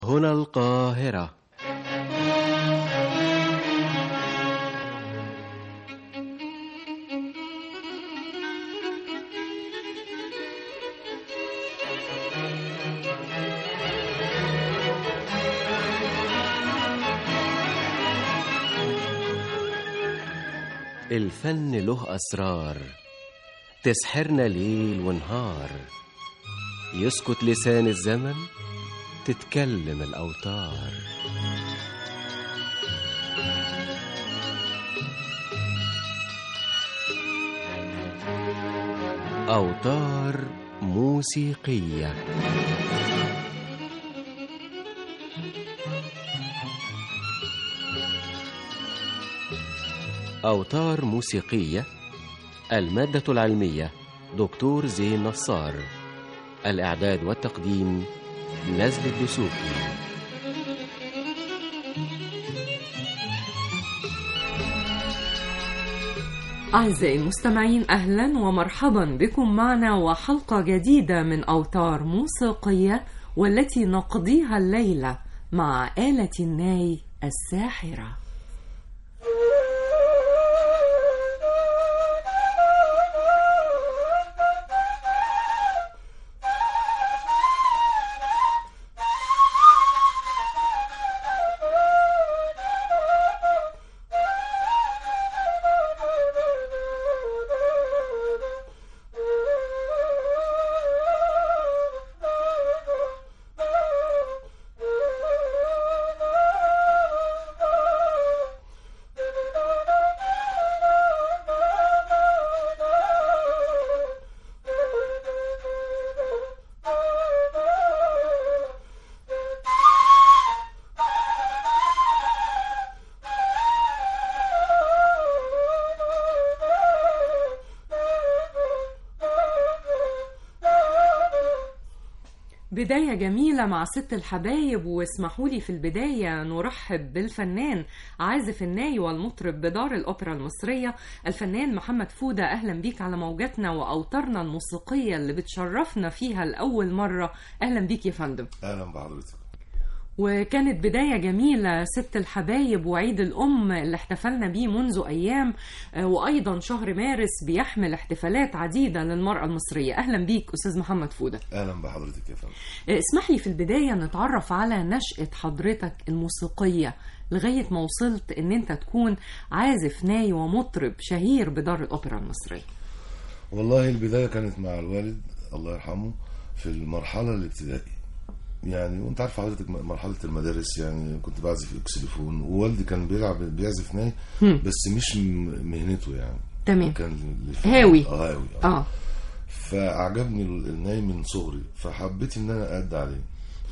هنا القاهرة. الفن له أسرار تسحرنا ليل ونهار، يسكت لسان الزمن تتكلم الأوتار. أوتار موسيقية. أوتار موسيقية. المادة العلمية دكتور زين نصار. الإعداد والتقديم نزل الدسوقي. أعزائي المستمعين، أهلا ومرحبا بكم معنا وحلقة جديدة من أوتار موسيقية، والتي نقضيها الليلة مع آلة الناي الساحرة. بداية جميلة مع ست الحبايب، واسمحوا لي في البداية نرحب بالفنان عازف الناي والمطرب بدار الأوبرا المصرية الفنان محمد فودة. أهلا بيك على موجاتنا وأوتارنا الموسيقية اللي بتشرفنا فيها لأول مرة. أهلا بيك يا فندم. أهلا بحضرتك. وكانت بداية جميلة ست الحبايب وعيد الأم اللي احتفلنا بيه منذ أيام، وأيضا شهر مارس بيحمل احتفالات عديدة للمرأة المصرية. أهلا بيك أستاذ محمد فودة. أهلا بحضرتك يا فندم. اسمح لي في البداية نتعرف على نشأة حضرتك الموسيقية لغاية ما وصلت إن أنت تكون عازف ناي ومطرب شهير بدار الأوبرا المصرية. والله البداية كانت مع الوالد الله يرحمه في المرحلة الابتدائية، يعني وانت عارف حضرتك مرحله المدارس، يعني كنت بعزف اكسليفون، ووالدي كان بيعزف ناي بس مش مهنته يعني. تمام. كان هاوي. هاوي. فاعجبني الناي من صغري، فحبيت ان انا أأدي عليه.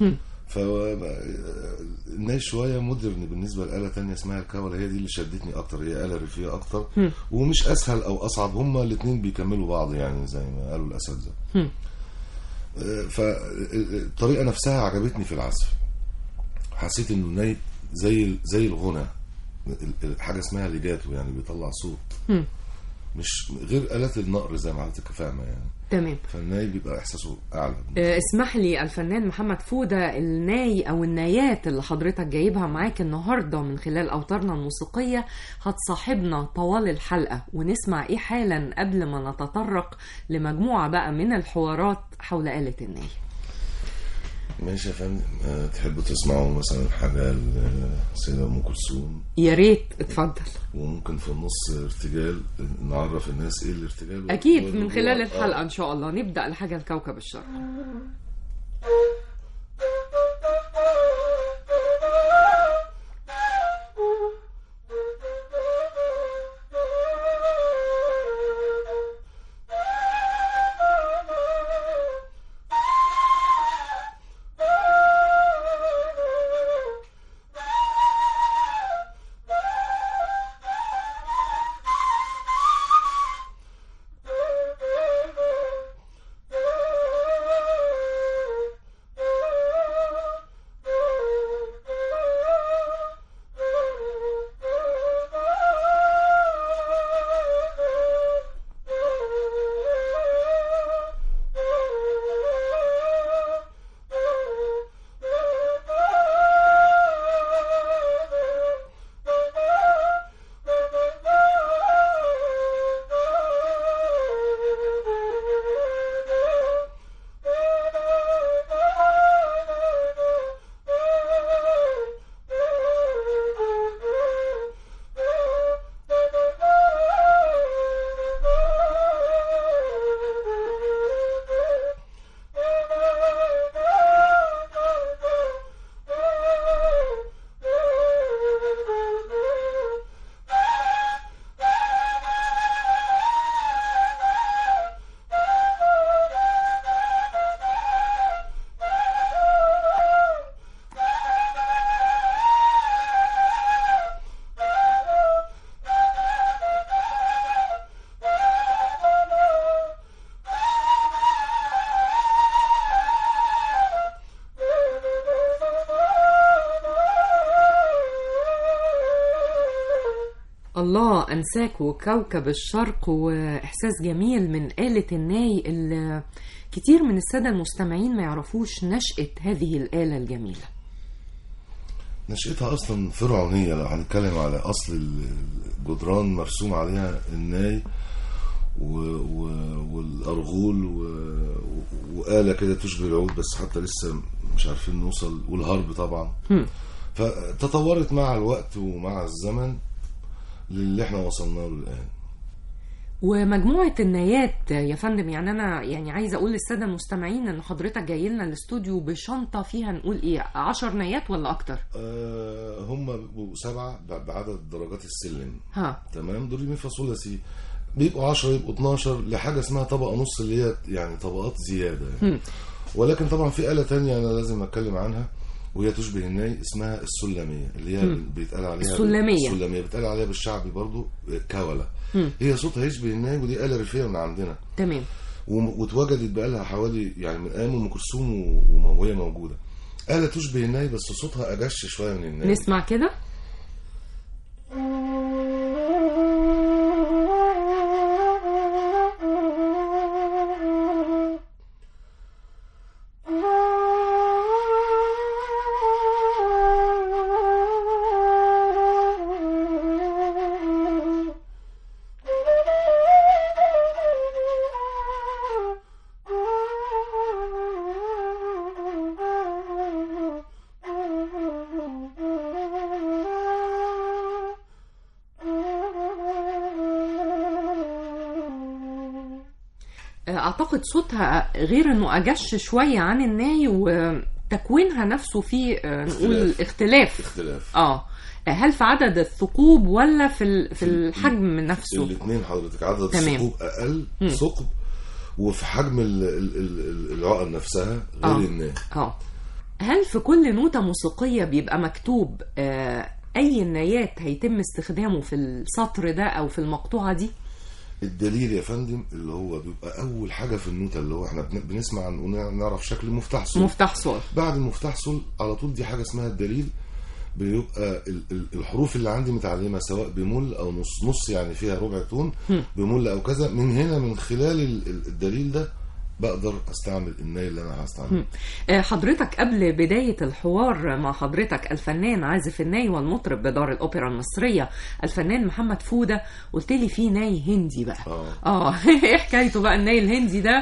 فالناي شويه مودرن بالنسبه لآلة تانية اسمها الكاولا، هي دي اللي شدتني اكتر، هي آلة ريفيه اكتر ومش اسهل او اصعب، هما الاثنين بيكملوا بعض يعني زي ما قالوا الاساتذه. فالطريقه نفسها عجبتني في العزف، حسيت انه الناي زي الغنى، حاجه اسمها ليجاتو، يعني بيطلع صوت مش غير آلات النقر زي ما حضرتك فاهمه يعني. تمام. فالناي بيبقى احساسه اعلى. اسمح لي الفنان محمد فودة، الناي او النايات اللي حضرتك جايبها معاك النهارده من خلال اوتارنا الموسيقيه هتصاحبنا طوال الحلقه، ونسمع ايه حالا قبل ما نتطرق لمجموعه بقى من الحوارات حول آلة الناي. ماشي يا فندم. تحبوا تسمعوا مثلا حاجه للسيده ام كلثوم؟ يا ريت، اتفضل. وممكن في النص ارتجال، نعرف الناس ايه الارتجال. اكيد من خلال الحلقه ان شاء الله. نبدا لحاجه لكوكب الشرق. الله أنساك وكوكب الشرق، وإحساس جميل من آلة الناي اللي كتير من السادة المستمعين ما يعرفوش نشأة هذه الآلة الجميلة. نشأتها أصلا فرعونية، لو هنتكلم على أصل الجدران مرسوم عليها الناي والأرغول وآلة كده تشبه العود، بس حتى لسه مش عارفين نوصل، والهرب طبعا. فتطورت مع الوقت ومع الزمن للي احنا وصلنا له الآن. ومجموعة النايات يا فندم، يعني أنا يعني عايزة أقول للسادة المستمعين إن حضرتك جاي لنا الاستوديو بشنطة فيها نقول إيه 10 نايات ولا أكتر؟ هم بيبقوا 7 بعدد درجات السلم. تمام، دول مي فا صول لا سي، بيبقوا 10 يبقوا 12 لحاجة اسمها طبقة نص اللي هي يعني طبقات زيادة يعني. ولكن طبعا في آلة تانية أنا لازم أتكلم عنها وهي تشبه الناي، اسمها السلمية، اللي هي بيتقال عليها السلمية بيتقال عليها بالشعبي برضو كولة. هي صوتها يشبه الناي، ودي آلة ريفية من عندنا. تمام. واتوجدت بقالها حوالي يعني من أيام أم كلثوم وهي موجودة. آلة تشبه الناي بس صوتها أجش شوية من الناي. نسمع كده. أعتقد صوتها غير أنه أجش شوية عن الناي، وتكوينها نفسه فيه نقول اختلاف. هل في عدد الثقوب ولا في الحجم نفسه؟ الاثنين حضرتك، عدد الثقوب أقل ثقب، وفي حجم العقل نفسها غير الناي. هل في كل نوتة موسيقية بيبقى مكتوب أي النايات هيتم استخدامه في السطر ده أو في المقطوعة دي؟ الدليل يا فندم اللي هو بيبقى اول حاجه في النوتة، اللي هو احنا بنسمع ونعرف شكل مفتاح صول. بعد المفتاح صول على طول دي حاجه اسمها الدليل، بيبقى الحروف اللي عندي متعلمه سواء بمول او نص يعني فيها ربع تون بمول او كذا. من هنا من خلال الدليل ده بقدر استعمل الناي اللي انا هستعمله. حضرتك قبل بداية الحوار مع حضرتك الفنان عازف الناي والمطرب بدار الأوبرا المصرية الفنان محمد فودة قلت لي في ناي هندي بقى. ايه حكايته بقى الناي الهندي ده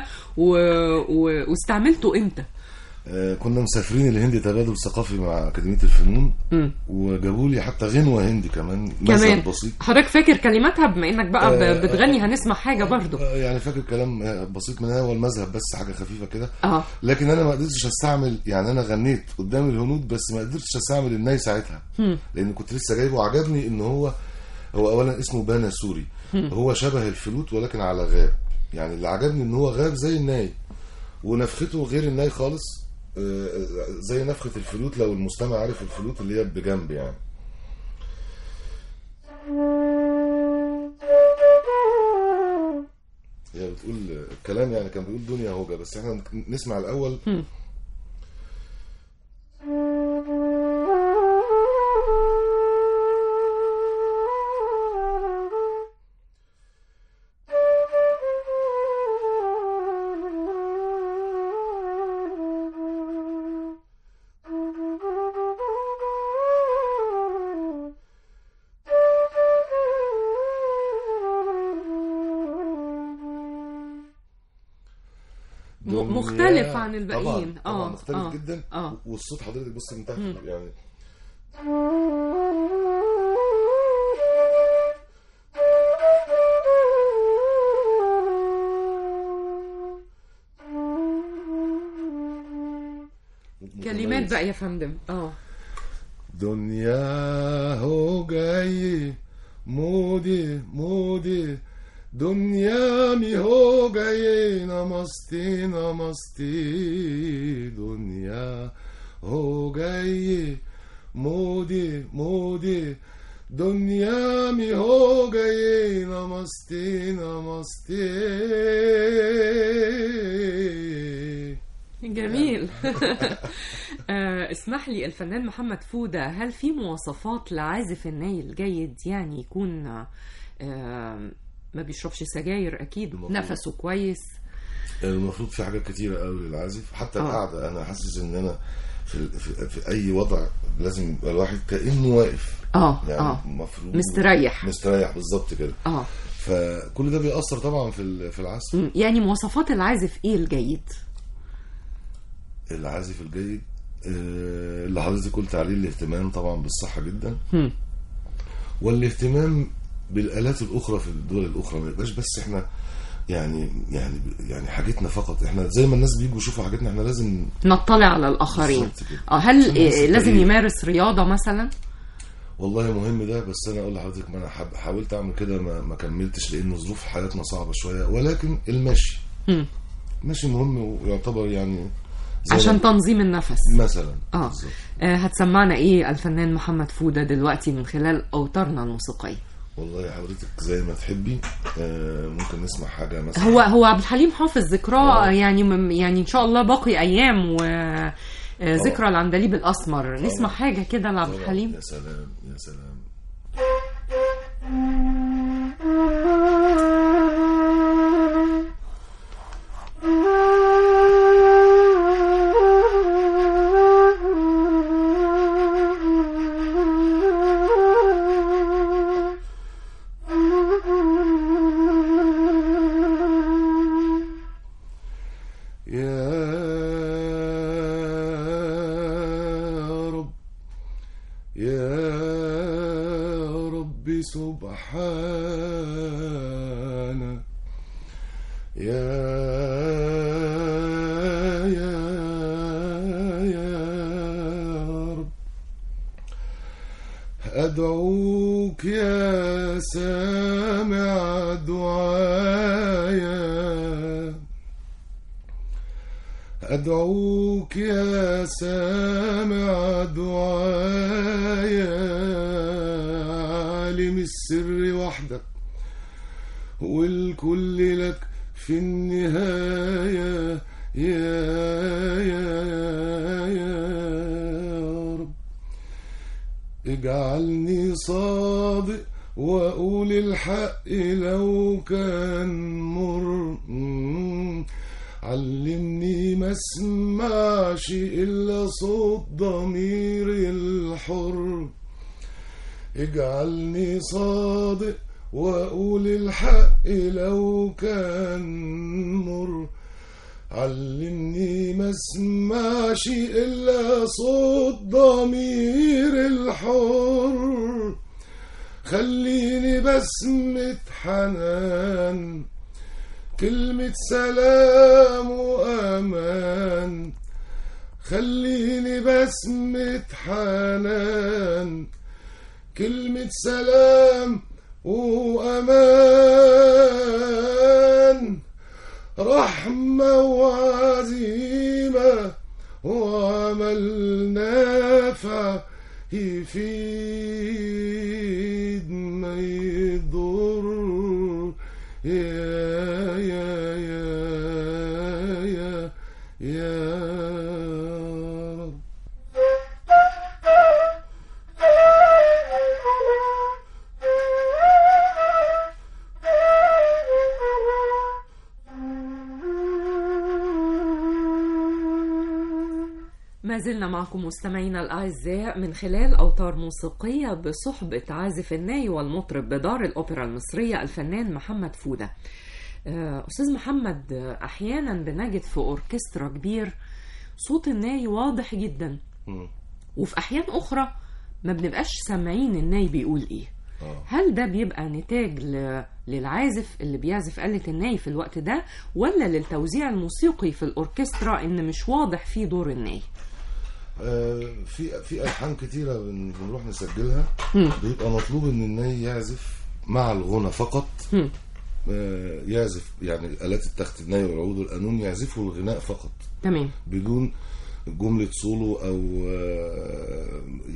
واستعملته امتى؟ كنا مسافرين الهند تبادل ثقافي مع أكاديمية الفنون، وجابوا لي حتى غنوة هندي كمان بسيط. حضرتك فاكر كلماتها بما انك بقى بتغني؟ هنسمع حاجة برضو يعني فاكر كلام بسيط منها والمذهب بس حاجة خفيفة كده. لكن انا ما قدرتش استعمل، يعني انا غنيت قدام الهنود بس ما قدرتش استعمل الناي ساعتها، لان كنت لسه جايبه. عجبني ان هو اولا اسمه بانا سوري، هو شبه الفلوت ولكن على غاب. يعني اللي عجبني ان هو غاب زي الناي ونفخته غير الناي خالص، زي نفخة الفلوت لو المستمع عارف الفلوت اللي هي بجنب يعني. هي بتقول الكلام يعني كان بيقول دنيا هوجة، بس احنا نسمع الأول. مختلف عن الباقيين. طبعا مختلف جدا. والصوت حضرتك بص من تحت يعني كلمات بقى يا فندم. دنيا هو جاي مودي مودي دنیا می ہو گئی نمستے نمستے دنیا ہو گئی مودی مودی دنیا می ہو گئی نمستے نمستے. جميل. اسمح لي الفنان محمد فودة، هل في مواصفات لعازف الناي الجيد؟ يعني يكون ما بيشربش سجاير اكيد، نفسه كويس. المفروض في حاجات كتيرة قوي للعازف، حتى القعدة. انا حاسس ان انا في اي وضع لازم يبقى الواحد كأنه واقف، يعني المفروض مستريح بالظبط كده. فكل ده بيأثر طبعا في العزف. يعني مواصفات العازف ايه الجيد؟ العازف الجيد اللي حضرتك قلت عليه، الاهتمام طبعا بالصحة جدا، والاهتمام بالآلات الأخرى في الدول الأخرى. ما يبقاش بس احنا يعني حاجتنا فقط. احنا زي ما الناس بيجوا يشوفوا حاجتنا، احنا لازم نطلع على الآخرين. هل لازم يمارس رياضة مثلا؟ والله مهم ده، بس انا اقول لحضرتك ما انا حاولت اعمل كده، ما كملتش لانه ظروف حياتنا صعبة شوية. ولكن المشي ماشي مهم، ويعتبر يعني عشان تنظيم النفس مثلا. هتسمعنا ايه الفنان محمد فودة دلوقتي من خلال اوتارنا الموسيقية؟ والله حضرتك زي ما تحبي. ممكن نسمع حاجة مثلا. هو عبد الحليم حافظ ذكراه يعني ان شاء الله باقي ايام وذكرى العندليب الاسمر. نسمع حاجة كده لعبد الحليم. يا سلام يا سلام. سبحانك يا رب، أدعوك يا سامع دعايا، أدعوك يا سامع دعايا، عالم السر وحدك والكل لك في النهاية يا رب. اجعلني صادق وأقول الحق لو كان مر، علمني ما اسمعش إلا صوت ضمير الحر. اجعلني صادق وأقول الحق لو كان مر، علمني ما اسمعش إلا صوت ضمير الحر. خليني بسمة حنان، كلمة سلام وأمان، خليني بسمة حنان، كلمة سلام وأمان، رحمة وعزيمة وعمل نافع يفيد ما يضر يا رب. ما زلنا معكم مستمعينا الأعزاء من خلال أوتار موسيقية بصحبة عازف الناي والمطرب بدار الأوبرا المصرية الفنان محمد فودة. أستاذ محمد، أحيانا بنجد في أوركسترا كبير صوت الناي واضح جدا، وفي أحيان أخرى ما بنبقاش سامعين الناي بيقول إيه. هل ده بيبقى نتاج للعازف اللي بيعزف آلة الناي في الوقت ده، ولا للتوزيع الموسيقي في الأوركسترا إن مش واضح فيه دور الناي؟ في ألحان كتيرة بنروح نسجلها بيبقى مطلوب إن الناي يعزف مع الغنى فقط. يعزف يعني آلات التخت، الناي والعود والقانون يعزفوا الغناء فقط، تمام، بدون جملة سولو أو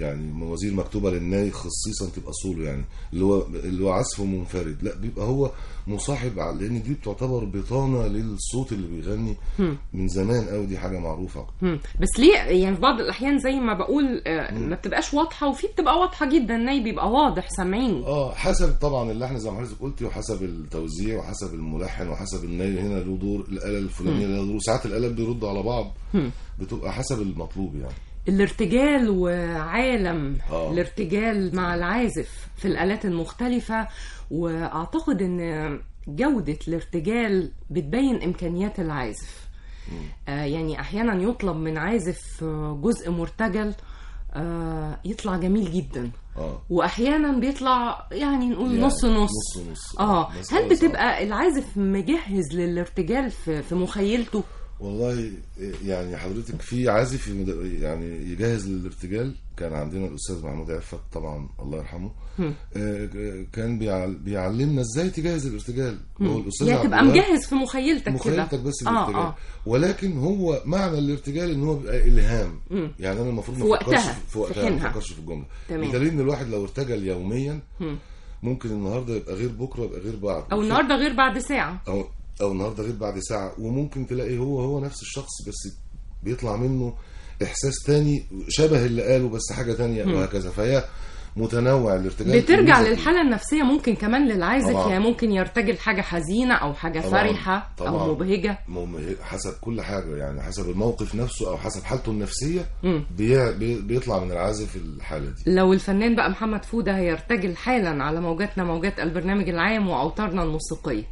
يعني موازير مكتوبه للناي خصيصا تبقى سولو، يعني اللي هو عزف منفرد، لا بيبقى هو مصاحب، لان دي بتعتبر بطانه للصوت اللي بيغني من زمان قوي، دي حاجه معروفه. بس ليه يعني في بعض الاحيان زي ما بقول ما بتبقاش واضحه، وفي بتبقى واضحه جدا، الناي بيبقى واضح سامعين. حسب طبعا اللحن زي ما حضرتك قلتي، وحسب التوزيع وحسب الملحن وحسب الناي، هنا له دور، الاله الفلانيه لها دور، ساعات الالات بيردوا على بعض، بتبقى حسب المطلوب يعني. الارتجال وعالم الارتجال مع العازف في الآلات المختلفة، وأعتقد أن جودة الارتجال بتبين إمكانيات العازف. يعني أحيانا يطلب من عازف جزء مرتجل يطلع جميل جدا، وأحيانا بيطلع يعني نقول نص هل بتبقى العازف مجهز للارتجال في مخيلته؟ والله يعني حضرتك في عازف يعني يجهز للارتجال، كان عندنا الاستاذ محمود عفت طبعا الله يرحمه، كان بيعلمنا ازاي تجهز الارتجال. هو الاستاذ يعني تبقى مجهز في مخيلتك بس الارتجال. ولكن هو معنى الارتجال ان هو بيبقى الهام، يعني انا المفروض ما افكرش في الجمله، بدليل ان الواحد لو ارتجل يوميا ممكن النهارده يبقى غير بكره، يبقى غير بعد، او النهارده غير بعد ساعه، او النهارده غير بعد ساعه، وممكن تلاقي هو نفس الشخص بس بيطلع منه احساس تاني شبه اللي قاله بس حاجه تانية وهكذا. فهي متنوع الارتجال، بترجع للحاله النفسيه ممكن كمان للعازف، يعني ممكن يرتجل حاجه حزينه او حاجه فرحه او مبهجه، حسب كل حاجه، يعني حسب الموقف نفسه او حسب حالته النفسيه بيطلع من العازف الحاله دي. لو الفنان بقى محمد فودة هيرتجل حالا على موجاتنا، موجات البرنامج العام واوتارنا الموسيقيه.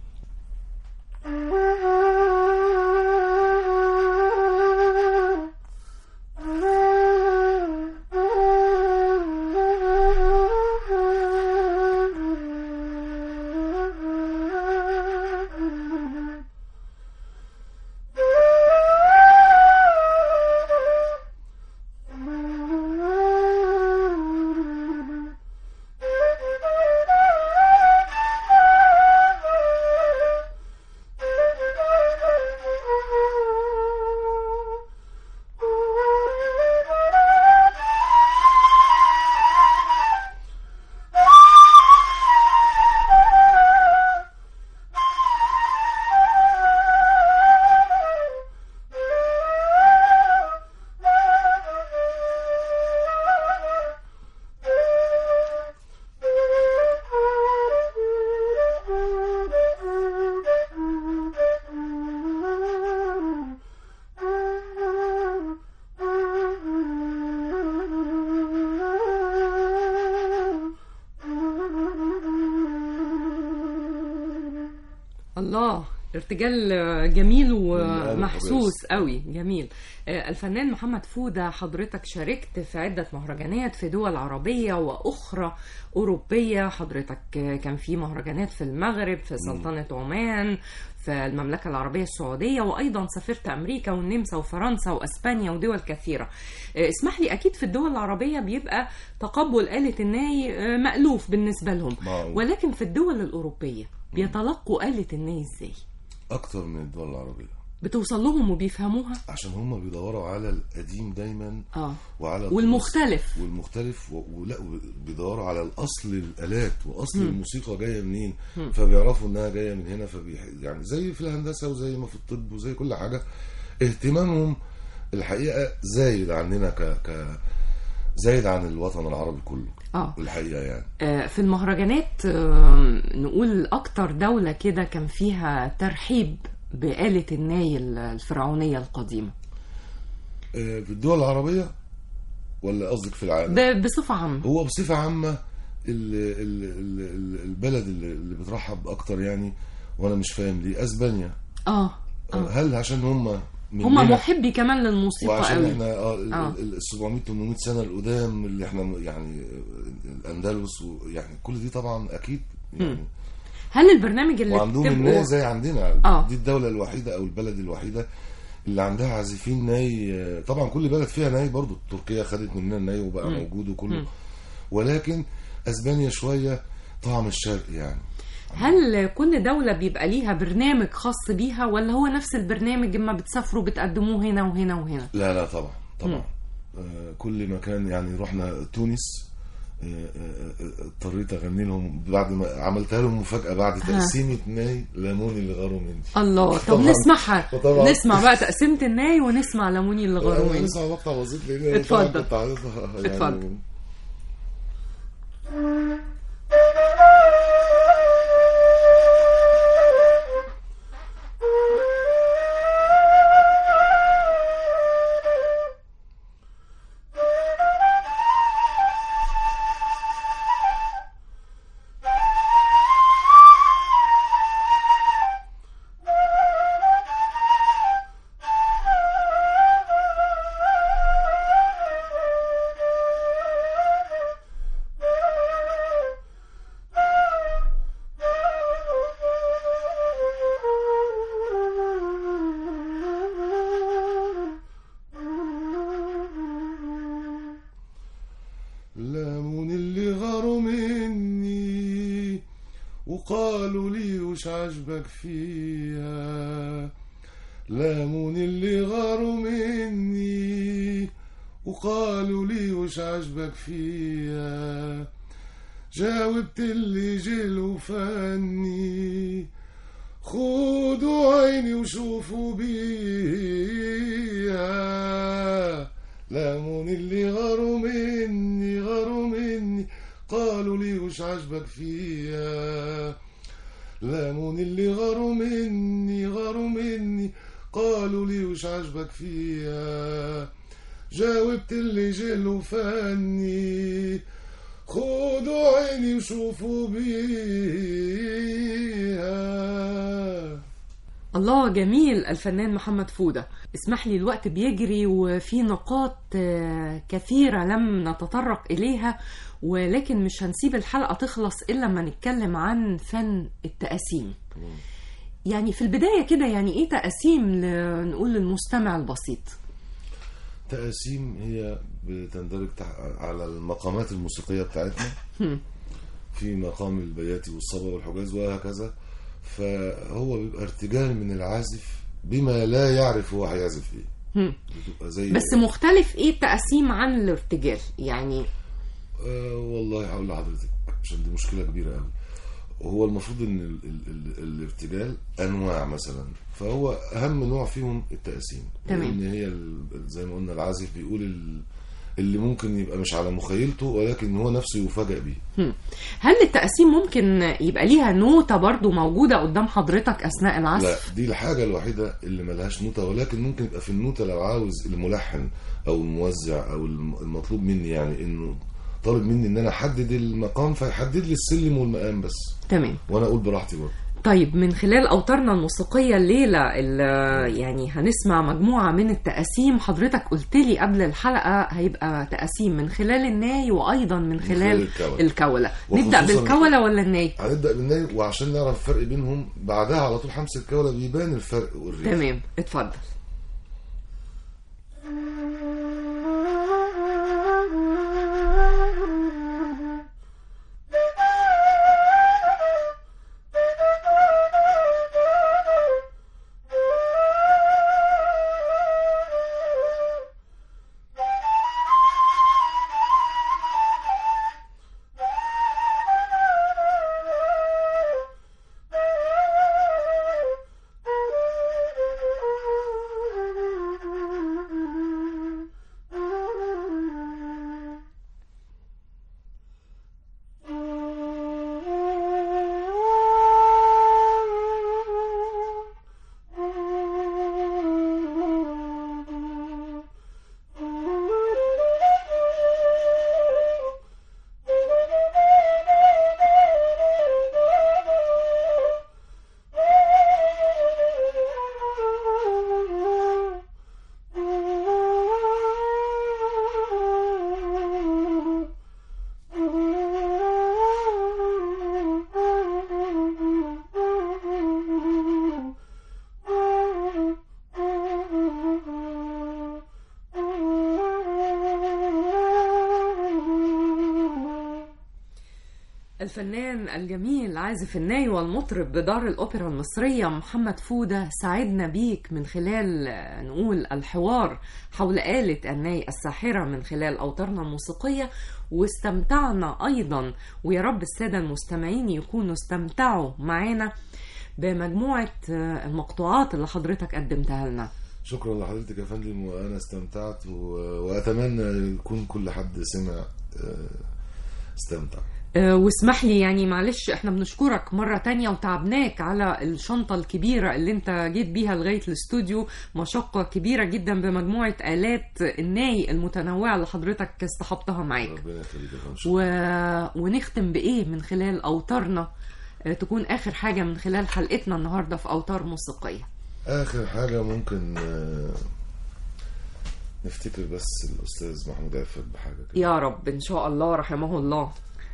الله، ارتجال جميل ومحسوس قوي، جميل. الفنان محمد فودة حضرتك شاركت في عدة مهرجانات في دول عربية وأخرى أوروبية، حضرتك كان في مهرجانات في المغرب، في سلطنة عمان، في المملكة العربية السعودية، وأيضا سافرت أمريكا والنمسا وفرنسا وأسبانيا ودول كثيرة. اسمح لي، أكيد في الدول العربية بيبقى تقبل آلة الناي مألوف بالنسبة لهم، ولكن في الدول الأوروبية بيتلقوا آلة الناي إزاي؟ أكتر من الدول العربية بتوصل لهم وبيفهموها، عشان هم بيدوروا على القديم دايما وعلى والمختلف ولا بيدوروا على الأصل الآلات وأصل الموسيقى جاية منين، فبيعرفوا إنها جاية من هنا، يعني زي في الهندسة وزي ما في الطب وزي كل حاجة، اهتمامهم الحقيقة زايد عننا زايد عن الوطن العربي كله الحقيقة يعني. في المهرجانات نقول أكتر دولة كده كان فيها ترحيب بآلة الناي الفرعونية القديمة، في الدول العربية ولا قصدك في العالم؟ بصفة عامة. هو بصفة عامة البلد اللي بترحب أكتر يعني، وأنا مش فاهم ليه، أسبانيا. هل عشان هم محبي كمان للموسيقى وعشان قوي، احنا ال 700-800 سنة القدام اللي احنا يعني الأندلس يعني كل دي طبعا أكيد يعني. هل البرنامج اللي وعندهم الناي زي عندنا دي الدولة الوحيدة أو البلد الوحيدة اللي عندها عازفين ناي، طبعا كل بلد فيها ناي برضو، تركيا خدت مننا الناي وبقى موجود وكله، ولكن أسبانيا شوية طعم الشرق يعني. هل كل دولة بيبقى ليها برنامج خاص بيها، ولا هو نفس البرنامج اما بتسافروا بتقدموه هنا وهنا وهنا؟ لا طبعا كل مكان يعني رحنا تونس اضطريت اغني لهم بعد ما عملتها لهم مفاجاه بعد تقسيمه ناي ليموني اللي غاروا مني. الله، طب نسمعها. نسمع بقى تقسيمه الناي ونسمع ليموني اللي غاروا مني. نسمع مقطع بسيط لان اتفضل اتفضل. ليمون اللي غاروا مني وقالوا لي وش عجبك فيها، ليمون اللي غاروا مني وقالوا لي وش عجبك فيها، جاوبت اللي جيل وفني خدوا عيني وشوفوا بيها، ليمون اللي غاروا مني قالوا لي وش عجبك فيها، ليمون اللي غاروا مني قالوا لي وش عجبك فيها، جاوبت اللي جيل وفني خدوا عيني وشوفوا بيها. الله، جميل الفنان محمد فودة. اسمح لي، الوقت بيجري وفي نقاط كثيرة لم نتطرق إليها، ولكن مش هنسيب الحلقة تخلص إلا ما نتكلم عن فن التقاسيم. يعني في البداية كده، يعني إيه تقاسيم نقول للمستمع البسيط؟ تقاسيم هي بتندرج على المقامات الموسيقية بتاعتنا، في مقام البياتي والصبا والحجاز وهكذا، فهو بيبقى ارتجال من العازف بما لا يعرف هو هيعزف ايه. زي بس مختلف ايه التقاسيم عن الارتجال يعني؟ والله هقول لحضرتك عشان دي مشكلة كبيرة قوي. هو المفروض ان الارتجال انواع مثلا، فهو اهم نوع فيهم التقاسيم، لان هي زي ما قلنا العازف بيقول اللي ممكن يبقى مش على مخيلته ولكن هو نفسه يفاجئ بيه. هل التقاسيم ممكن يبقى ليها نوتة برضو موجودة قدام حضرتك أثناء العزف؟ لا، دي الحاجة الوحيدة اللي ملهاش نوتة، ولكن ممكن يبقى في النوتة لو عاوز الملحن أو الموزع أو المطلوب مني، يعني إنه طالب مني إن أنا أحدد المقام فيحدد لي السلم والمقام بس. تمام. وأنا أقول براحتي برضه. طيب، من خلال أوتارنا الموسيقية الليلة يعني هنسمع مجموعة من التقاسيم. حضرتك قلت لي قبل الحلقة هيبقى تقاسيم من خلال الناي وأيضا من خلال الكولة. نبدأ بالكولة ولا الناي؟ هنبدأ بالناي، وعشان نعرف الفرق بينهم بعدها على طول حمس الكولة بيبان الفرق والريف. تمام، اتفضل. الفنان الجميل عازف الناي والمطرب بدار الأوبرا المصرية محمد فودة، سعدنا بيك من خلال نقول الحوار حول آلة الناي الساحرة من خلال أوتارنا الموسيقية، واستمتعنا أيضا، ويا رب السادة المستمعين يكونوا استمتعوا معانا بمجموعة المقطوعات اللي حضرتك قدمتها لنا. شكرا لحضرتك يا فندم، وأنا استمتعت وأتمنى يكون كل حد سمع استمتع. واسمح لي يعني معلش احنا بنشكرك مرة تانية وتعبناك على الشنطة الكبيرة اللي انت جيت بيها لغاية الاستوديو، مشقة كبيرة جدا بمجموعة آلات الناي المتنوعة اللي حضرتك اصطحبتها معاك. ربنا يخليك. ونختم بإيه من خلال أوتارنا تكون آخر حاجة من خلال حلقتنا النهاردة في أوتار موسيقية؟ آخر حاجة ممكن نفتكر بس الأستاذ محمود عفت بحاجة كده. يا رب إن شاء الله رحمه الله.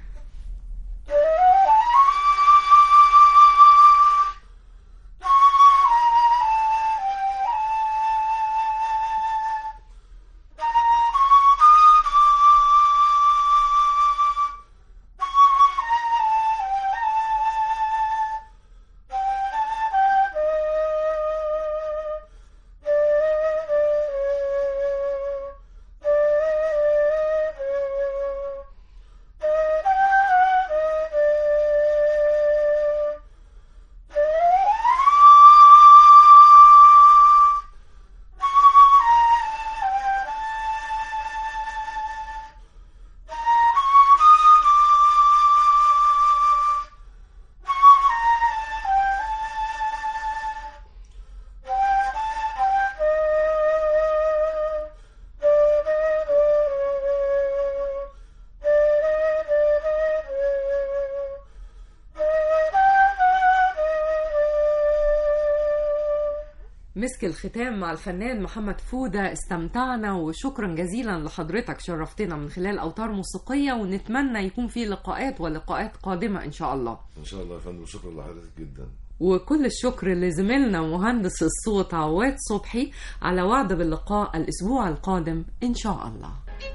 مسك الختام مع الفنان محمد فودة. استمتعنا وشكرا جزيلا لحضرتك، شرفتنا من خلال أوتار موسيقية، ونتمنى يكون في لقاءات ولقاءات قادمة إن شاء الله. إن شاء الله يا فندم، شكرا لحضرتك جدا. وكل الشكر لزميلنا مهندس الصوت عواد صبحي، على وعد باللقاء الأسبوع القادم إن شاء الله.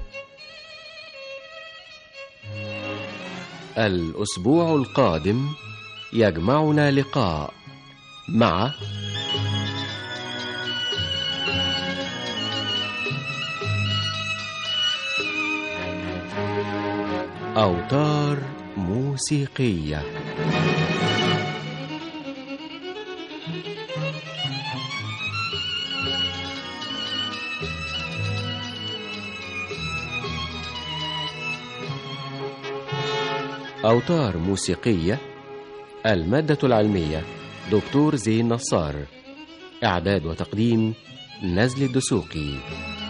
الأسبوع القادم يجمعنا لقاء مع أوتار موسيقية. أوتار موسيقية. المادة العلمية دكتور زين نصار. إعداد وتقديم نزل الدسوقي.